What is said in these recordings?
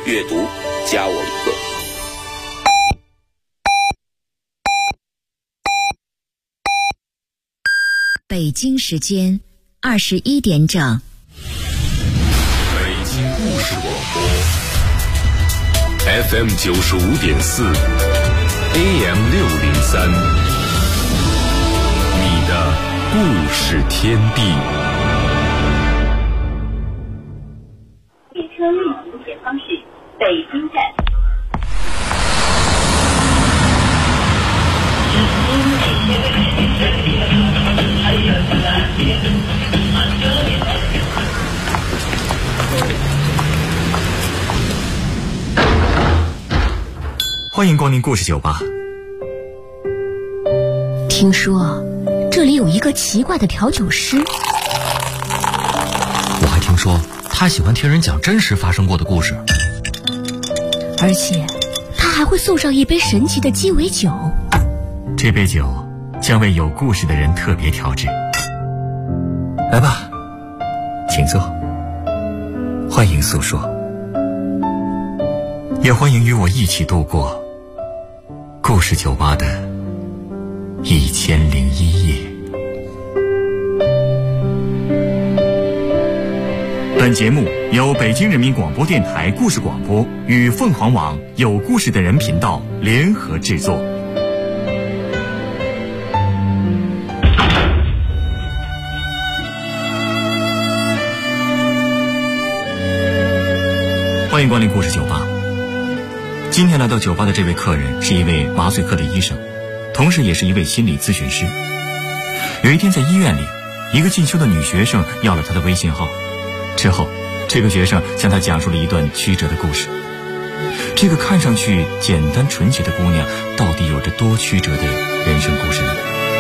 阅读加我一个。 北京时间21点整。 北京故事广播 FM 95.4 AM 603，你的故事天地。 列车运行前方是北京站。 欢迎光临故事酒吧。 听说这里有一个奇怪的调酒师， 我还听说他喜欢听人讲真实发生过的故事， 而且他还会送上一杯神奇的鸡尾酒。 这杯酒将为有故事的人特别调制。来吧，请坐，欢迎诉说，也欢迎与我一起度过故事酒吧的1001夜。本节目由北京人民广播电台故事广播与凤凰网有故事的人频道联合制作。欢迎光临故事酒吧。今天来到酒吧的这位客人是一位麻醉科的医生，同时也是一位心理咨询师。有一天在医院里，一个进修的女学生要了他的微信号，之后这个学生向他讲述了一段曲折的故事。这个看上去简单纯洁的姑娘到底有着多曲折的人生故事呢？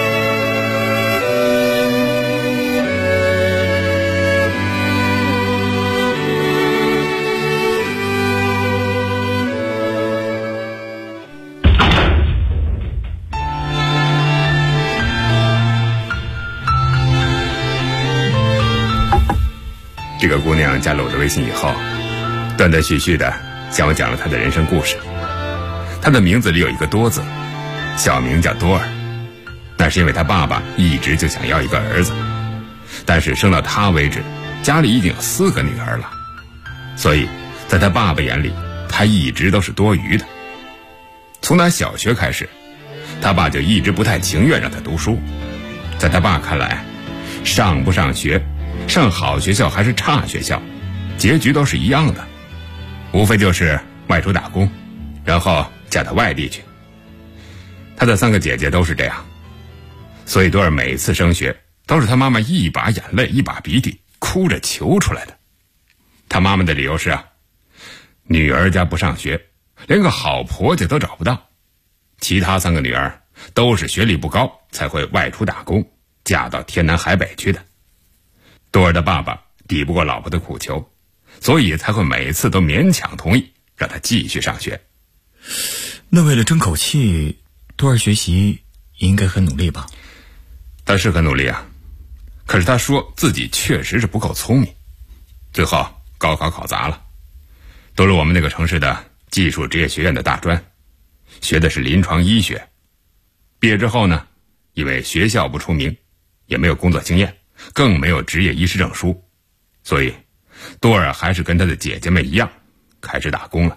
这个姑娘加了我的微信以后，断断续续的向我讲了她的人生故事。她的名字里有一个多字，小名叫多尔。那是因为她爸爸一直就想要一个儿子，但是生到她为止，家里已经有4个女儿了，所以在她爸爸眼里，她一直都是多余的。从她小学开始，她爸就一直不太情愿让她读书。在她爸看来，上不上学，上好学校还是差学校，结局都是一样的，无非就是外出打工，然后嫁到外地去。他的3个姐姐都是这样，所以多尔每次升学都是他妈妈一把眼泪一把鼻涕哭着求出来的。他妈妈的理由是女儿家不上学，连个好婆家都找不到，其他3个女儿都是学历不高才会外出打工，嫁到天南海北去的。多尔的爸爸抵不过老婆的苦求，所以才会每次都勉强同意让他继续上学。 那为了争口气，多尔学习应该很努力吧？ 他是很努力啊，可是他说自己确实是不够聪明，最后高考考砸了，读了我们那个城市的技术职业学院的大专，学的是临床医学。毕业之后呢，因为学校不出名，也没有工作经验，更没有职业医师证书，所以多尔还是跟他的姐姐们一样开始打工了。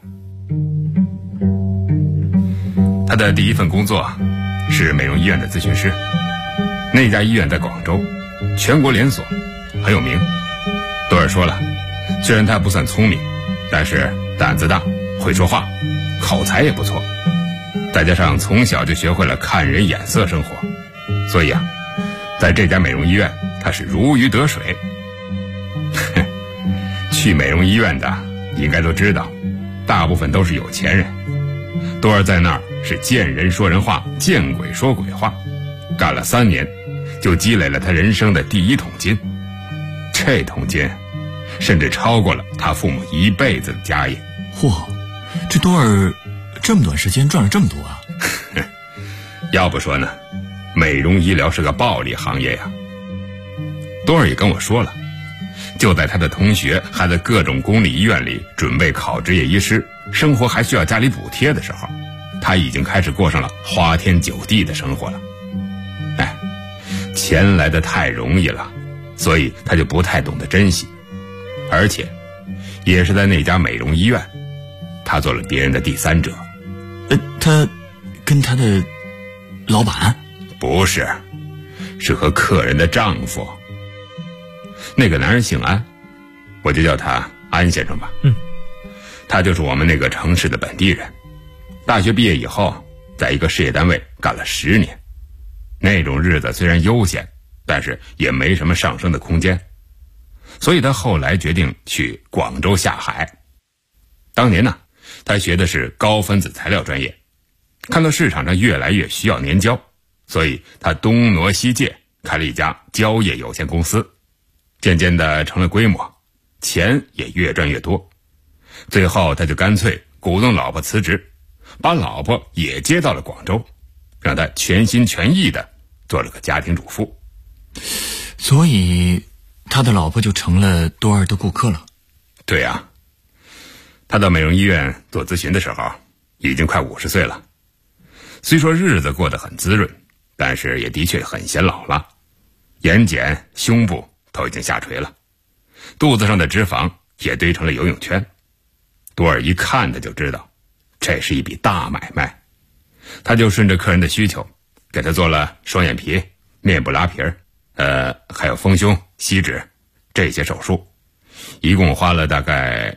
他的第一份工作是美容医院的咨询师，那家医院在广州，全国连锁，很有名。多尔说了，虽然他不算聪明，但是胆子大，会说话，口才也不错，再加上从小就学会了看人眼色生活，所以在这家美容医院他是如鱼得水。去美容医院的应该都知道，大部分都是有钱人。多尔在那儿是见人说人话，见鬼说鬼话，干了3年就积累了他人生的第1桶金，这桶金甚至超过了他父母一辈子的家业。 嚯，这多尔这么短时间赚了这么多啊！ 要不说呢，美容医疗是个暴利行业呀。多尔也跟我说了， 就在他的同学还在各种公立医院里准备考执业医师，生活还需要家里补贴的时候，他已经开始过上了花天酒地的生活了。钱来得太容易了，所以他就不太懂得珍惜。而且也是在那家美容医院，他做了别人的第三者。 他跟他的老板？ 不是，是和客人的丈夫。那个男人姓安，我就叫他安先生吧。他就是我们那个城市的本地人，大学毕业以后在一个事业单位干了10年。那种日子虽然悠闲，但是也没什么上升的空间，所以他后来决定去广州下海。当年呢，他学的是高分子材料专业，看到市场上越来越需要粘胶，所以他东挪西借开了一家胶业有限公司，渐渐的成了规模，钱也越赚越多。最后他就干脆鼓动老婆辞职，把老婆也接到了广州，让他全心全意的做了个家庭主妇。 所以他的老婆就成了多尔的顾客了。 对啊，他到美容医院做咨询的时候已经快50岁了，虽说日子过得很滋润，但是也的确很显老了，眼睑、胸部都已经下垂了，肚子上的脂肪也堆成了游泳圈。多尔一看他就知道这是一笔大买卖，他就顺着客人的需求给他做了双眼皮、面部拉皮还有丰胸、吸脂这些手术，一共花了大概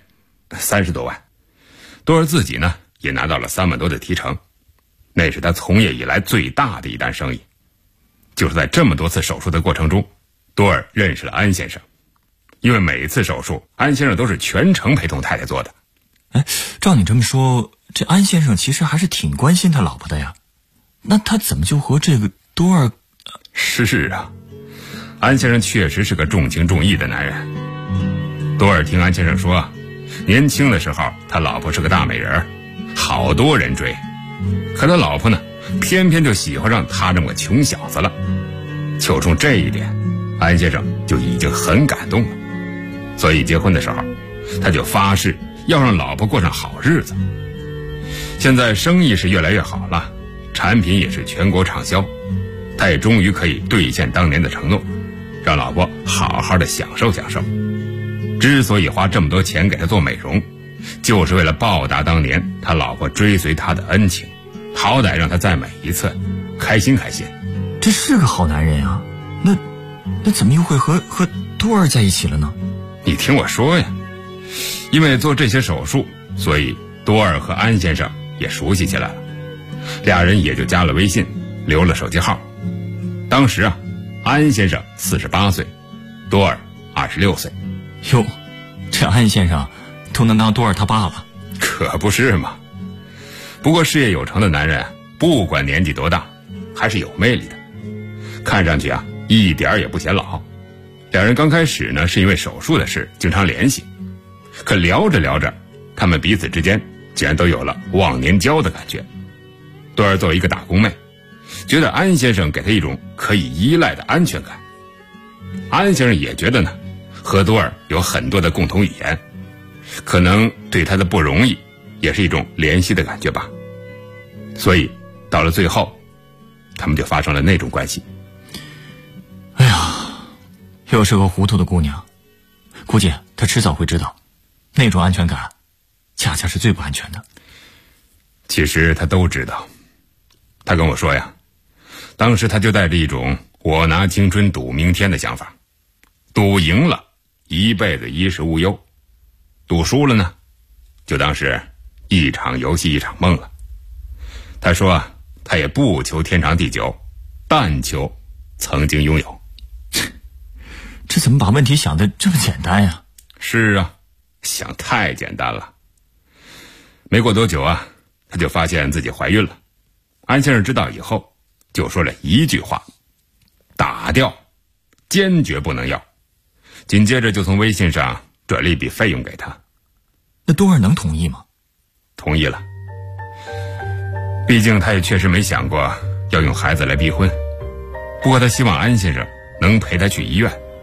30多万。多尔自己呢也拿到了3万多的提成，那是他从业以来最大的一单生意。就是在这么多次手术的过程中，多尔认识了安先生，因为每次手术安先生都是全程陪同太太做的。 照你这么说，这安先生其实还是挺关心他老婆的呀，那他怎么就和这个多尔？ 是啊，安先生确实是个重情重义的男人。多尔听安先生说，年轻的时候他老婆是个大美人，好多人追，可他老婆呢偏偏就喜欢上他这么个穷小子了。就冲这一点，安先生就已经很感动了，所以结婚的时候他就发誓要让老婆过上好日子。现在生意是越来越好了，产品也是全国畅销，他也终于可以兑现当年的承诺，让老婆好好的享受享受。之所以花这么多钱给他做美容，就是为了报答当年他老婆追随他的恩情，好歹让他再美一次，开心开心。 这是个好男人啊，那怎么又会和多尔在一起了呢？ 你听我说呀，因为做这些手术，所以多尔和安先生也熟悉起来了，俩人也就加了微信，留了手机号。当时啊，安先生48岁，多尔26岁。 哟，这安先生都能当多尔他爸了。 可不是嘛。不过事业有成的男人不管年纪多大还是有魅力的，看上去啊一点也不显老。两人刚开始呢是因为手术的事经常联系，可聊着聊着，他们彼此之间竟然都有了忘年交的感觉。多尔作为一个打工妹，觉得安先生给他一种可以依赖的安全感。安先生也觉得呢，和多尔有很多的共同语言，可能对他的不容易也是一种怜惜的感觉吧。所以到了最后，他们就发生了那种关系。 哎呀，又是个糊涂的姑娘，估计她迟早会知道，那种安全感恰恰是最不安全的。 其实她都知道，她跟我说呀，当时她就带着一种我拿青春赌明天的想法，赌赢了一辈子衣食无忧，赌输了呢就当是一场游戏一场梦了。她说她也不求天长地久，但求曾经拥有。 这怎么把问题想得这么简单呀？ 是啊，想太简单了。没过多久啊，她就发现自己怀孕了。安先生知道以后就说了一句话，打掉，坚决不能要。紧接着就从微信上转了一笔费用给他。 那多尔能同意吗？ 同意了，毕竟他也确实没想过要用孩子来逼婚。不过他希望安先生能陪他去医院，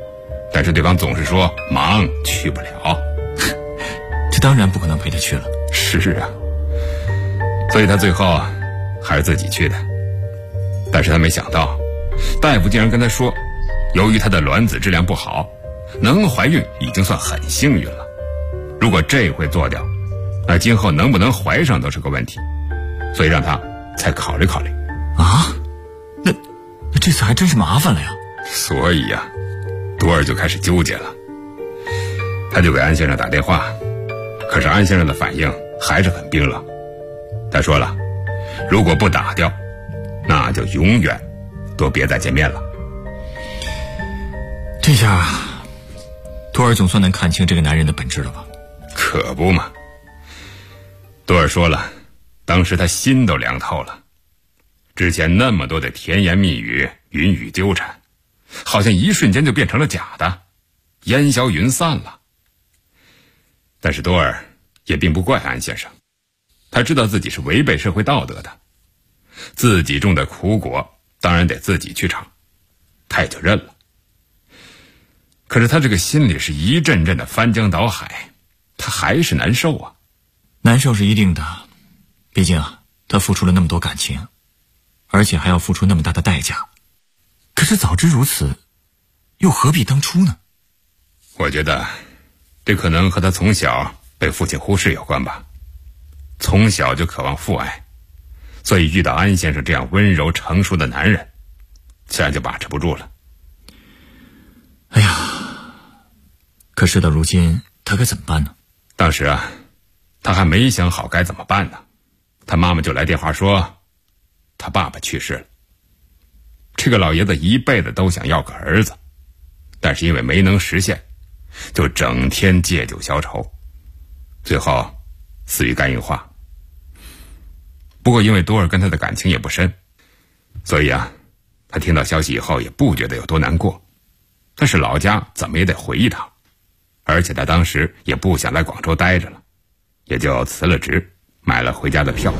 但是对方总是说忙去不了。 这当然不可能陪他去了。 是啊，所以他最后还是自己去的。但是他没想到，大夫竟然跟他说，由于他的卵子质量不好，能怀孕已经算很幸运了。如果这回做掉，那今后能不能怀上都是个问题，所以让他再考虑考虑。 啊？那这次还真是麻烦了呀。 所以呀，多尔就开始纠结了。他就给安先生打电话，可是安先生的反应还是很冰冷。他说了，如果不打掉，那就永远都别再见面了。 这下多尔总算能看清这个男人的本质了吧？ 可不嘛。多尔说了，当时他心都凉透了。之前那么多的甜言蜜语、云雨纠缠，好像一瞬间就变成了假的，烟消云散了。但是多尔也并不怪安先生，他知道自己是违背社会道德的，自己种的苦果当然得自己去尝，他也就认了。可是他这个心里是一阵阵的翻江倒海，他还是难受啊。 难受是一定的，毕竟他付出了那么多感情，而且还要付出那么大的代价。可是早知如此，又何必当初呢？ 我觉得这可能和他从小被父亲忽视有关吧。从小就渴望父爱，所以遇到安先生这样温柔成熟的男人，自然就把持不住了。 哎呀，可事到如今他该怎么办呢？ 当时啊，他还没想好该怎么办呢，他妈妈就来电话说他爸爸去世了。这个老爷子一辈子都想要个儿子，但是因为没能实现，就整天借酒消愁，最后死于肝硬化。不过因为多尔跟他的感情也不深，所以啊，他听到消息以后也不觉得有多难过。但是老家怎么也得回一趟，而且他当时也不想在广州待着了，也就辞了职，买了回家的票。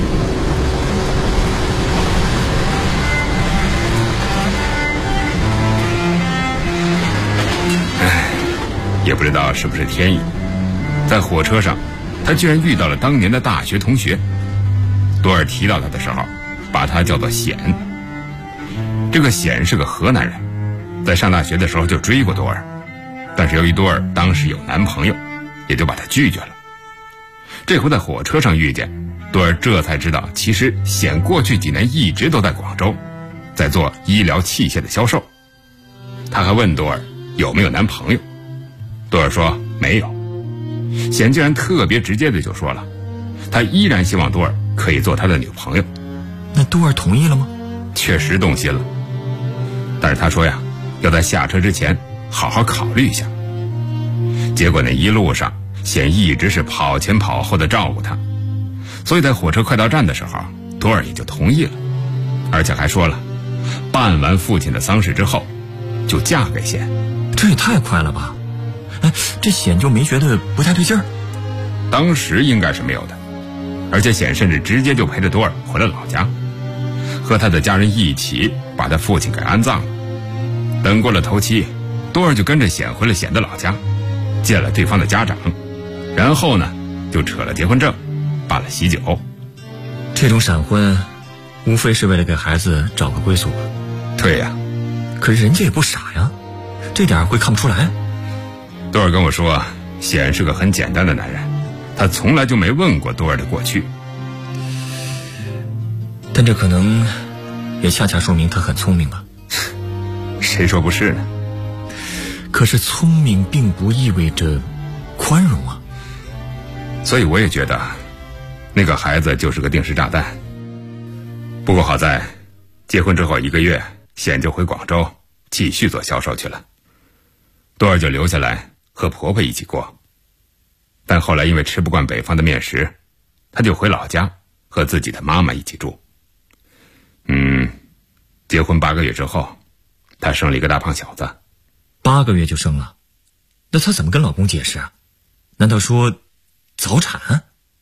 也不知道是不是天意，在火车上他居然遇到了当年的大学同学。多尔提到他的时候把他叫做显。这个显是个河南人，在上大学的时候就追过多尔，但是由于多尔当时有男朋友，也就把他拒绝了。这回在火车上遇见多尔，这才知道其实显过去几年一直都在广州，在做医疗器械的销售。他还问多尔有没有男朋友，多尔说没有。显竟然特别直接的就说了，他依然希望多尔可以做他的女朋友。 那多尔同意了吗？ 确实动心了，但是他说呀，要在下车之前好好考虑一下。结果那一路上显一直是跑前跑后的照顾他，所以在火车快到站的时候，多尔也就同意了，而且还说了办完父亲的丧事之后就嫁给显。 这也太快了吧。这显就没觉得不太对劲儿？ 当时应该是没有的，而且显甚至直接就陪着多尔回了老家，和他的家人一起把他父亲给安葬了。等过了头七，多尔就跟着显回了显的老家，见了对方的家长，然后呢就扯了结婚证，办了喜酒。 这种闪婚无非是为了给孩子找个归宿吧。 对呀， 可是人家也不傻呀，这点会看不出来。 多尔跟我说，显是个很简单的男人，他从来就没问过多尔的过去。 但这可能也恰恰说明他很聪明吧。 谁说不是呢？ 可是聪明并不意味着宽容啊。 所以我也觉得那个孩子就是个定时炸弹。不过好在结婚之后1个月，显就回广州继续做销售去了，多尔就留下来和婆婆一起过。但后来因为吃不惯北方的面食，他就回老家和自己的妈妈一起住。结婚8个月之后，他生了一个大胖小子。 8个月就生了？那他怎么跟老公解释啊？难道说早产？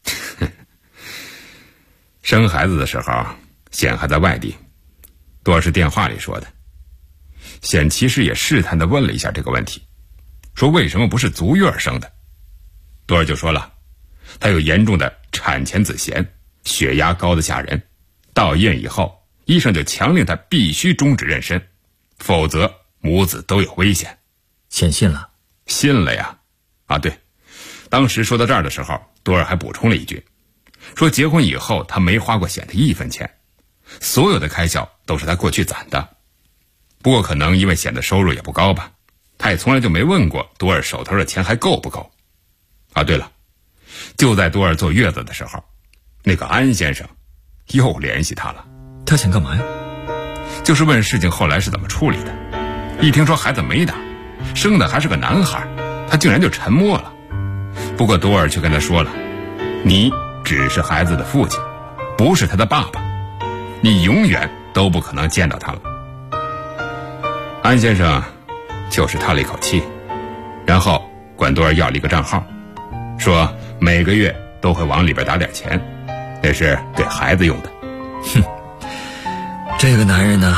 生孩子的时候显还在外地，多尔是电话里说的。 显其实也试探地问了一下这个问题，说为什么不是足月生的。多尔就说了，他有严重的产前子痫，血压高得吓人，到医院以后，医生就强令他必须终止妊娠，否则母子都有危险。 显信了？ 信了呀。啊，对，当时说到这儿的时候，多尔还补充了一句，说结婚以后他没花过显的1分钱，所有的开销都是他过去攒的。不过可能因为显的收入也不高吧，他也从来就没问过多尔手头的钱还够不够。啊，对了，就在多尔坐月子的时候，那个安先生又联系他了。 他想干嘛呀？ 就是问事情后来是怎么处理的。一听说孩子没打，生的还是个男孩，他竟然就沉默了。不过多尔却跟他说了，你只是孩子的父亲，不是他的爸爸，你永远都不可能见到他了。安先生就是叹了一口气，然后管多尔要了一个账号，说每个月都会往里边打点钱，那是给孩子用的。 哼，这个男人呢？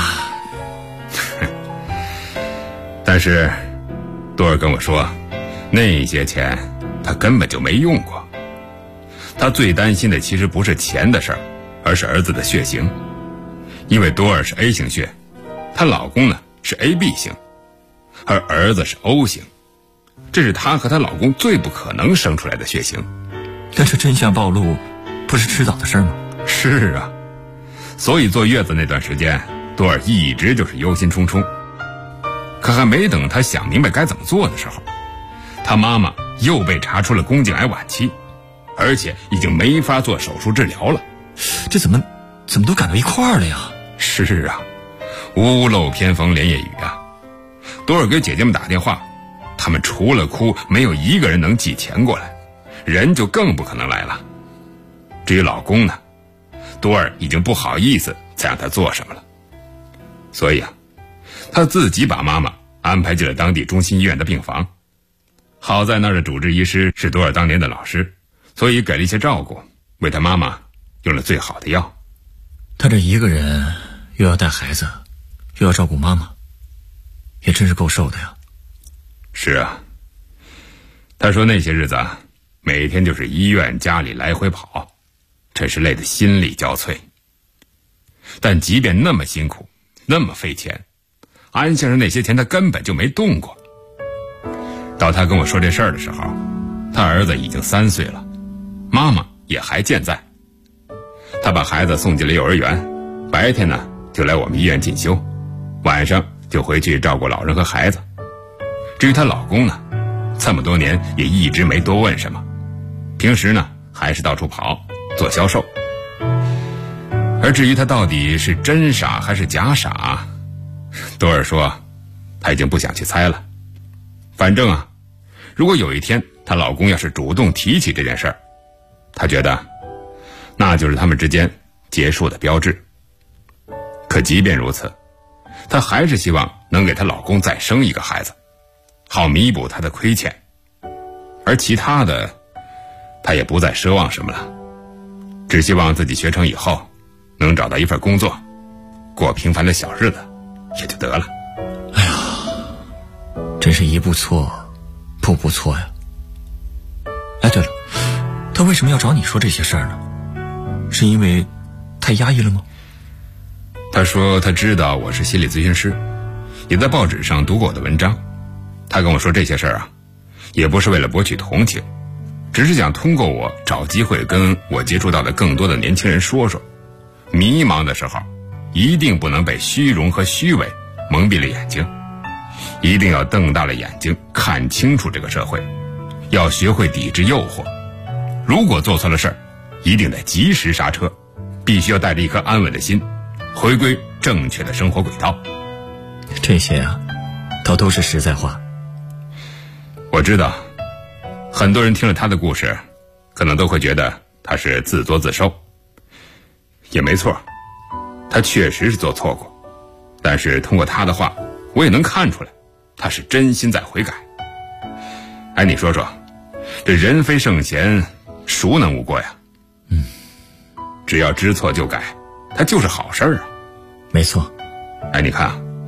但是多尔跟我说，那些钱他根本就没用过。他最担心的其实不是钱的事儿，而是儿子的血型。因为多尔是 A 型血，她老公呢是 AB 型，而儿子是 O 型，这是她和她老公最不可能生出来的血型。 但是真相暴露不是迟早的事吗？ 是啊，所以坐月子那段时间，多尔一直就是忧心忡忡。可还没等他想明白该怎么做的时候，他妈妈又被查出了宫颈癌晚期，而且已经没法做手术治疗了。 这怎么都赶到一块儿了呀？ 是啊，屋漏偏逢连夜雨啊。多尔给姐姐们打电话，他们除了哭，没有一个人能寄钱过来，人就更不可能来了。至于老公呢，多尔已经不好意思再让他做什么了，所以啊，他自己把妈妈安排进了当地中心医院的病房。好在那儿的主治医师是多尔当年的老师，所以给了一些照顾，为他妈妈用了最好的药。 他这一个人又要带孩子，又要照顾妈妈，也真是够受的呀。 是啊，他说那些日子啊，每天就是医院家里来回跑，真是累得心力交瘁。但即便那么辛苦，那么费钱，安先生那些钱他根本就没动过。到他跟我说这事儿的时候，他儿子已经3岁了，妈妈也还健在。他把孩子送进了幼儿园，白天呢就来我们医院进修，晚上就回去照顾老人和孩子。至于她老公呢，这么多年也一直没多问什么，平时呢还是到处跑做销售。而至于他到底是真傻还是假傻，多尔说他已经不想去猜了。反正啊，如果有一天她老公要是主动提起这件事儿，她觉得那就是他们之间结束的标志。可即便如此，她还是希望能给她老公再生一个孩子，好弥补她的亏欠。而其他的，她也不再奢望什么了，只希望自己学成以后能找到一份工作，过平凡的小日子也就得了。 哎呀，真是一步错步步错呀。哎，对了，他为什么要找你说这些事儿呢？是因为太压抑了吗？ 他说他知道我是心理咨询师，也在报纸上读过我的文章。他跟我说这些事儿啊，也不是为了博取同情，只是想通过我找机会跟我接触到的更多的年轻人说说，迷茫的时候一定不能被虚荣和虚伪蒙蔽了眼睛，一定要瞪大了眼睛看清楚这个社会，要学会抵制诱惑。如果做错了事儿，一定得及时刹车，必须要带着一颗安稳的心，回归正确的生活轨道。 这些啊，倒都是实在话。 我知道很多人听了他的故事，可能都会觉得他是自作自受。也没错，他确实是做错过，但是通过他的话，我也能看出来他是真心在悔改。哎，你说说，这人非圣贤，孰能无过呀？只要知错就改，它就是好事儿啊。 没错。 哎，你看，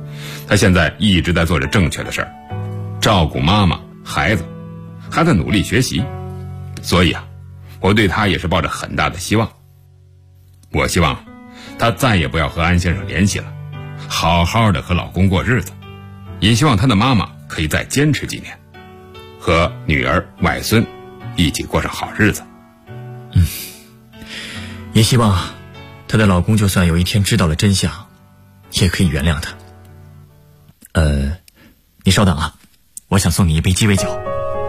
他现在一直在做着正确的事儿，照顾妈妈、孩子，还在努力学习。所以我对他也是抱着很大的希望。我希望他再也不要和安先生联系了，好好的和老公过日子。也希望他的妈妈可以再坚持几年，和女儿、外孙一起过上好日子。 也希望她的老公就算有一天知道了真相，也可以原谅她。你稍等啊，我想送你一杯鸡尾酒。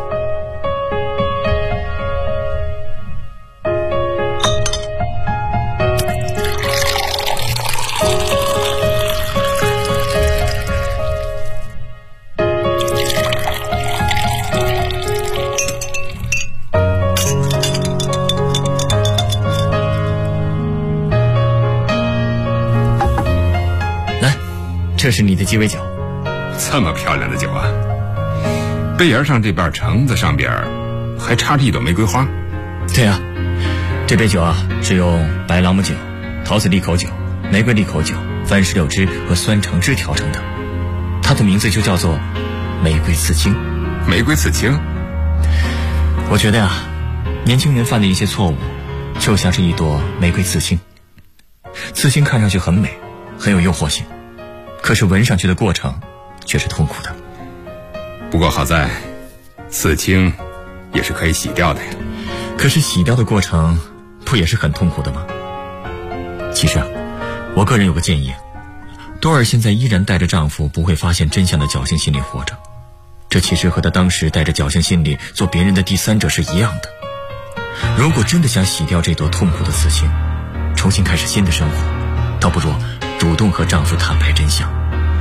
这是你的鸡尾酒。 这么漂亮的酒啊！杯沿上这瓣橙子上边还插着一朵玫瑰花。 对啊，这杯酒是用白朗姆酒、桃子利口酒、玫瑰利口酒、番石榴汁和酸橙汁调成的，它的名字就叫做玫瑰刺青。 玫瑰刺青？ 我觉得年轻人犯的一些错误就像是一朵玫瑰刺青。刺青看上去很美，很有诱惑性，可是闻上去的过程却是痛苦的。 不过好在刺青也是可以洗掉的呀。 可是洗掉的过程不也是很痛苦的吗？其实我个人有个建议，多尔现在依然带着丈夫不会发现真相的侥幸心理活着，这其实和她当时带着侥幸心理做别人的第三者是一样的。如果真的想洗掉这朵痛苦的刺青，重新开始新的生活，倒不如主动和丈夫坦白真相。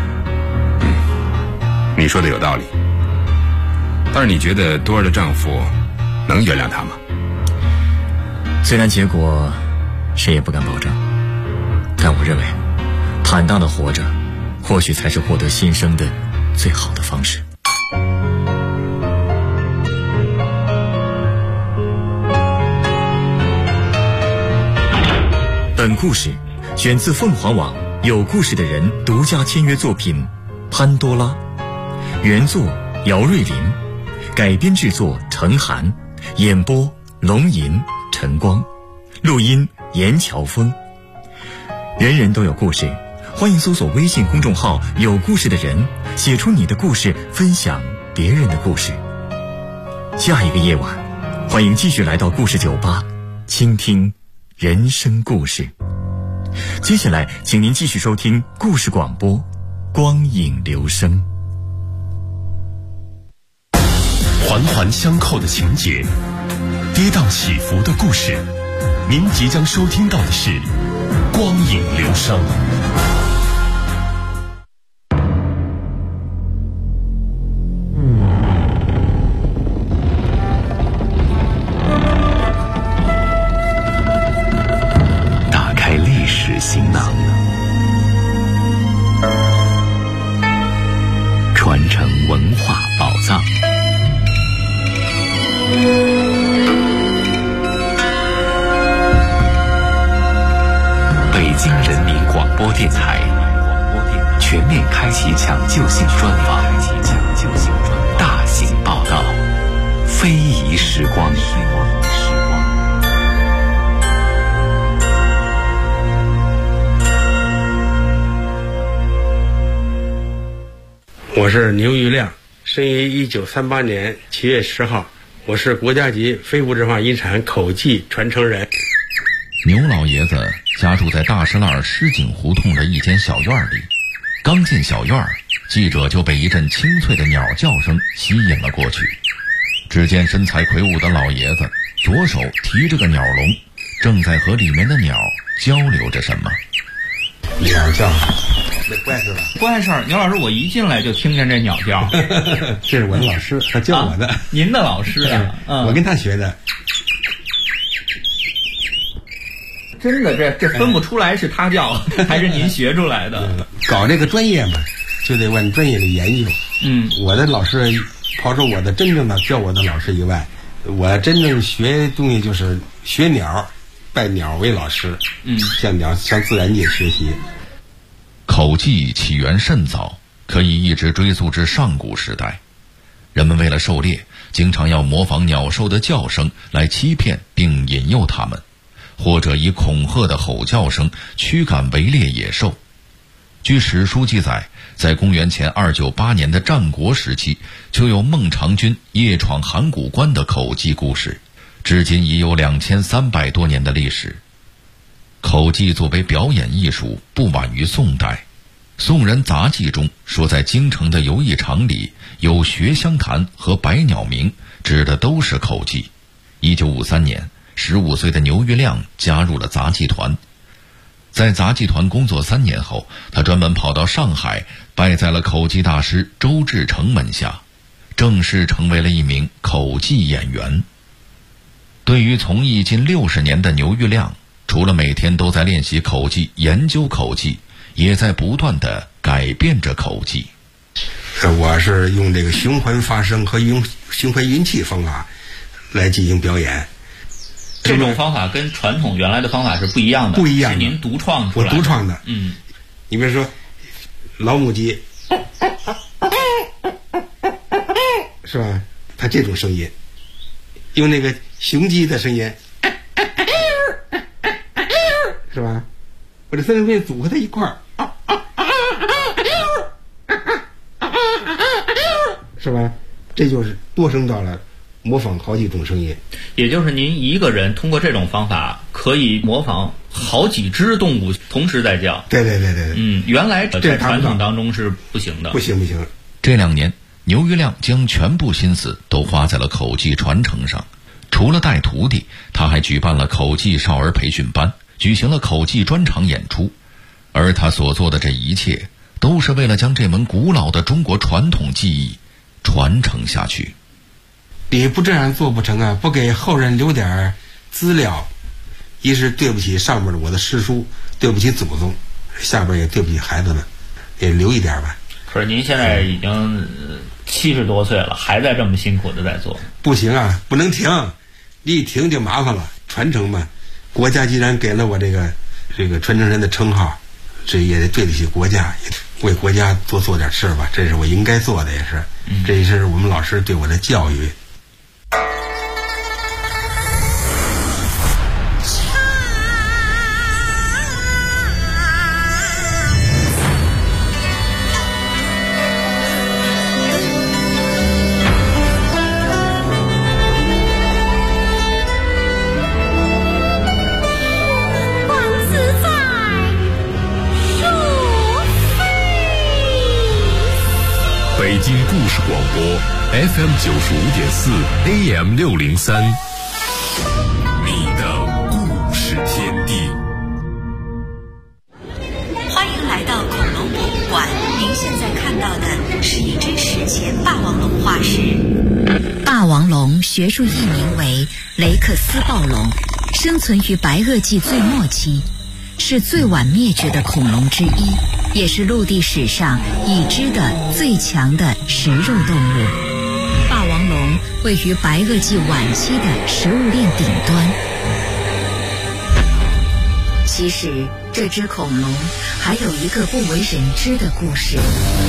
你说的有道理，但是你觉得多尔的丈夫能原谅她吗？ 虽然结果谁也不敢保证，但我认为坦荡的活着或许才是获得新生的最好的方式。本故事选自凤凰网有故事的人独家签约作品《潘多拉》，原作姚瑞林，改编制作陈涵，演播龙吟、陈光，录音严乔峰。人人都有故事，欢迎搜索微信公众号有故事的人，写出你的故事，分享别人的故事。下一个夜晚，欢迎继续来到故事酒吧，倾听人生故事。接下来请您继续收听故事广播光影留声。 环环相扣的情节，跌宕起伏的故事，您即将收听到的是光影留声。 打开历史行囊，传承文化宝藏。北京人民广播电台全面开启抢救性专访，大型报道，非遗时光。 我是牛玉亮，生于1938年7月10号，我是国家级非物质化遗产口技传承人。 牛老爷子家住在大石栏狮井胡同的一间小院里，刚进小院，记者就被一阵清脆的鸟叫声吸引了过去。只见身材魁梧的老爷子左手提着个鸟笼，正在和里面的鸟交流着什么。 鸟叫，那怪事了？ 怪事儿！牛老师，我一进来就听见这鸟叫。 这是我的老师，他教我的。 您的老师啊？ 我跟他学的。 真的，这分不出来是他教还是您学出来的。 搞这个专业嘛，就得往专业里研究。我的老师，刨除我的真正的教我的老师以外，我真正学东西就是学鸟，拜鸟为老师。向自然界学习。 口技起源甚早， 可以一直追溯至上古时代。人们为了狩猎，经常要模仿鸟兽的叫声来欺骗并引诱它们，或者以恐吓的吼叫声驱赶围猎野兽。据史书记载，在公元前298年的战国时期，就有孟尝君夜闯函谷关的口技故事，至今已有2300多年的历史。口技作为表演艺术，不晚于宋代。宋人杂记中说，在京城的游艺场里有学香坛和百鸟鸣，指的都是口技。1953年，15岁的牛玉亮加入了杂技团。在杂技团工作3年后，他专门跑到上海，拜在了口技大师周志成门下，正式成为了一名口技演员。对于从艺近60年的牛玉亮，除了每天都在练习口技、研究口技，也在不断地改变着口技。 我是用这个循环发声和用循环音气方法来进行表演。 这种方法跟传统原来的方法是不一样的， 不一样的， 是您独创出来的。 我独创的。你比如说老母鸡，是吧？它这种声音，用那个雄鸡的声音，是吧？我这三种声音组合在一块儿，是吧？这就是多声道了，模仿好几种声音。 也就是您一个人通过这种方法可以模仿好几只动物同时在叫。 对。 原来在传统当中是不行的。 不行。 这2年，牛玉亮将全部心思都花在了口技传承上。除了带徒弟，他还举办了口技少儿培训班，举行了口技专场演出。而他所做的这一切，都是为了将这门古老的中国传统技艺传承下去。 你不这样做不成啊！不给后人留点资料，一是对不起上面的我的师叔，对不起祖宗，下边也对不起孩子们，也留一点吧。 可是您现在已经70多岁了，还在这么辛苦的在做。 不行啊，不能停，一停就麻烦了。传承嘛，国家既然给了我这个传承人的称号，这也得对得起国家，也为国家多做点事吧，这是我应该做的，也是，这也是我们老师对我的教育。 北京故事广播 FM 95.4 AM 603，你的故事天地。 欢迎来到恐龙博物馆，您现在看到的是一只史前霸王龙化石。霸王龙学术译名为雷克斯暴龙，生存于白垩纪最末期，是最晚灭绝的恐龙之一，也是陆地史上已知的最强的食肉动物。霸王龙位于白垩纪晚期的食物链顶端。其实这只恐龙还有一个不为人知的故事。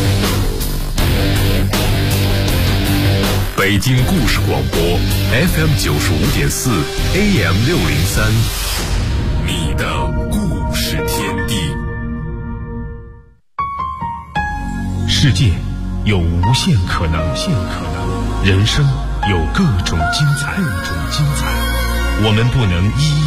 北京故事广播 FM 95.4 AM 603，你的故事天地。世界有无限可能，人生有各种精彩，我们不能一一